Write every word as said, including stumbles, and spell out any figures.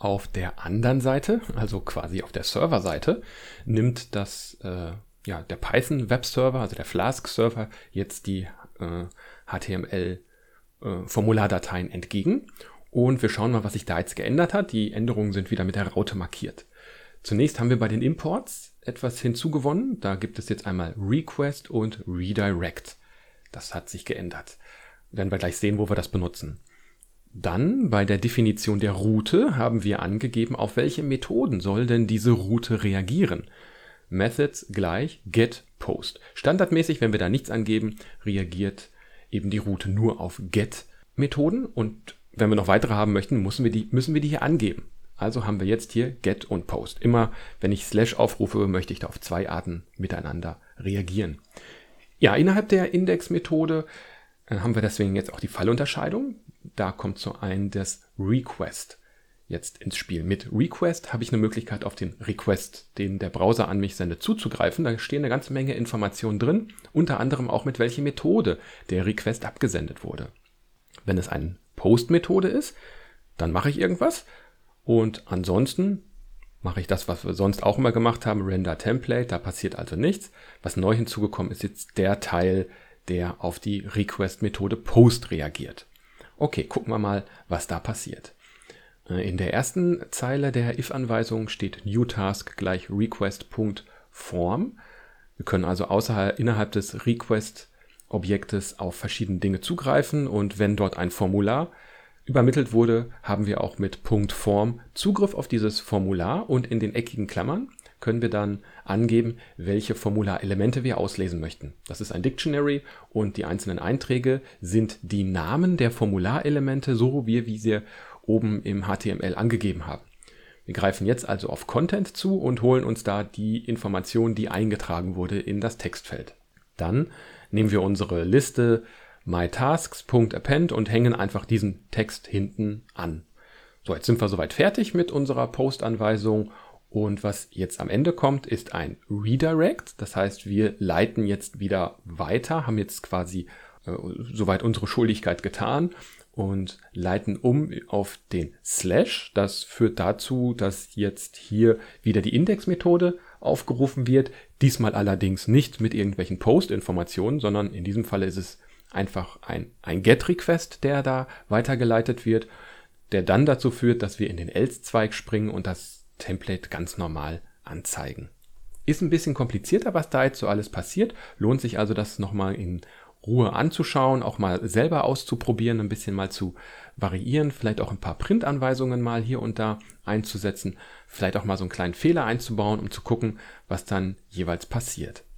auf der anderen Seite, also quasi auf der Serverseite, nimmt das, äh, ja, der Python Webserver, also der Flask Server, jetzt die äh, H T M L-Formulardateien äh, entgegen. Und wir schauen mal, was sich da jetzt geändert hat. Die Änderungen sind wieder mit der Raute markiert. Zunächst haben wir bei den Imports etwas hinzugewonnen. Da gibt es jetzt einmal Request und Redirect. Das hat sich geändert. Werden wir gleich sehen, wo wir das benutzen. Dann bei der Definition der Route haben wir angegeben, auf welche Methoden soll denn diese Route reagieren. Methods gleich getPost. Standardmäßig, wenn wir da nichts angeben, reagiert eben die Route nur auf get-Methoden. Und wenn wir noch weitere haben möchten, müssen wir die, müssen wir die hier angeben. Also haben wir jetzt hier get und post. Immer wenn ich slash aufrufe, möchte ich da auf zwei Arten miteinander reagieren. Ja, innerhalb der Index-Methode haben wir deswegen jetzt auch die Fallunterscheidung. Da kommt so ein das Request jetzt ins Spiel. Mit Request habe ich eine Möglichkeit, auf den Request, den der Browser an mich sendet, zuzugreifen. Da stehen eine ganze Menge Informationen drin, unter anderem auch mit welcher Methode der Request abgesendet wurde. Wenn es eine Post-Methode ist, dann mache ich irgendwas und ansonsten mache ich das, was wir sonst auch immer gemacht haben, Render Template, da passiert also nichts. Was neu hinzugekommen ist jetzt der Teil, der auf die Request-Methode Post reagiert. Okay, gucken wir mal, was da passiert. In der ersten Zeile der if-Anweisung steht new task gleich request.form. Wir können also außerhalb, innerhalb des Request-Objektes auf verschiedene Dinge zugreifen und wenn dort ein Formular übermittelt wurde, haben wir auch mit .form Zugriff auf dieses Formular und in den eckigen Klammern können wir dann angeben, welche Formularelemente wir auslesen möchten. Das ist ein Dictionary und die einzelnen Einträge sind die Namen der Formularelemente, so wie wir sie oben im H T M L angegeben haben. Wir greifen jetzt also auf Content zu und holen uns da die Information, die eingetragen wurde, in das Textfeld. Dann nehmen wir unsere Liste mytasks.append und hängen einfach diesen Text hinten an. So, jetzt sind wir soweit fertig mit unserer Post-Anweisung. Und was jetzt am Ende kommt, ist ein Redirect. Das heißt, wir leiten jetzt wieder weiter, haben jetzt quasi äh, soweit unsere Schuldigkeit getan und leiten um auf den Slash. Das führt dazu, dass jetzt hier wieder die Index-Methode aufgerufen wird. Diesmal allerdings nicht mit irgendwelchen Post-Informationen, sondern in diesem Falle ist es einfach ein, ein Get-Request, der da weitergeleitet wird, der dann dazu führt, dass wir in den Else-Zweig springen und das Template ganz normal anzeigen. Ist ein bisschen komplizierter, was da jetzt so alles passiert. Lohnt sich also, das nochmal in Ruhe anzuschauen, auch mal selber auszuprobieren, ein bisschen mal zu variieren, vielleicht auch ein paar Printanweisungen mal hier und da einzusetzen, vielleicht auch mal so einen kleinen Fehler einzubauen, um zu gucken, was dann jeweils passiert.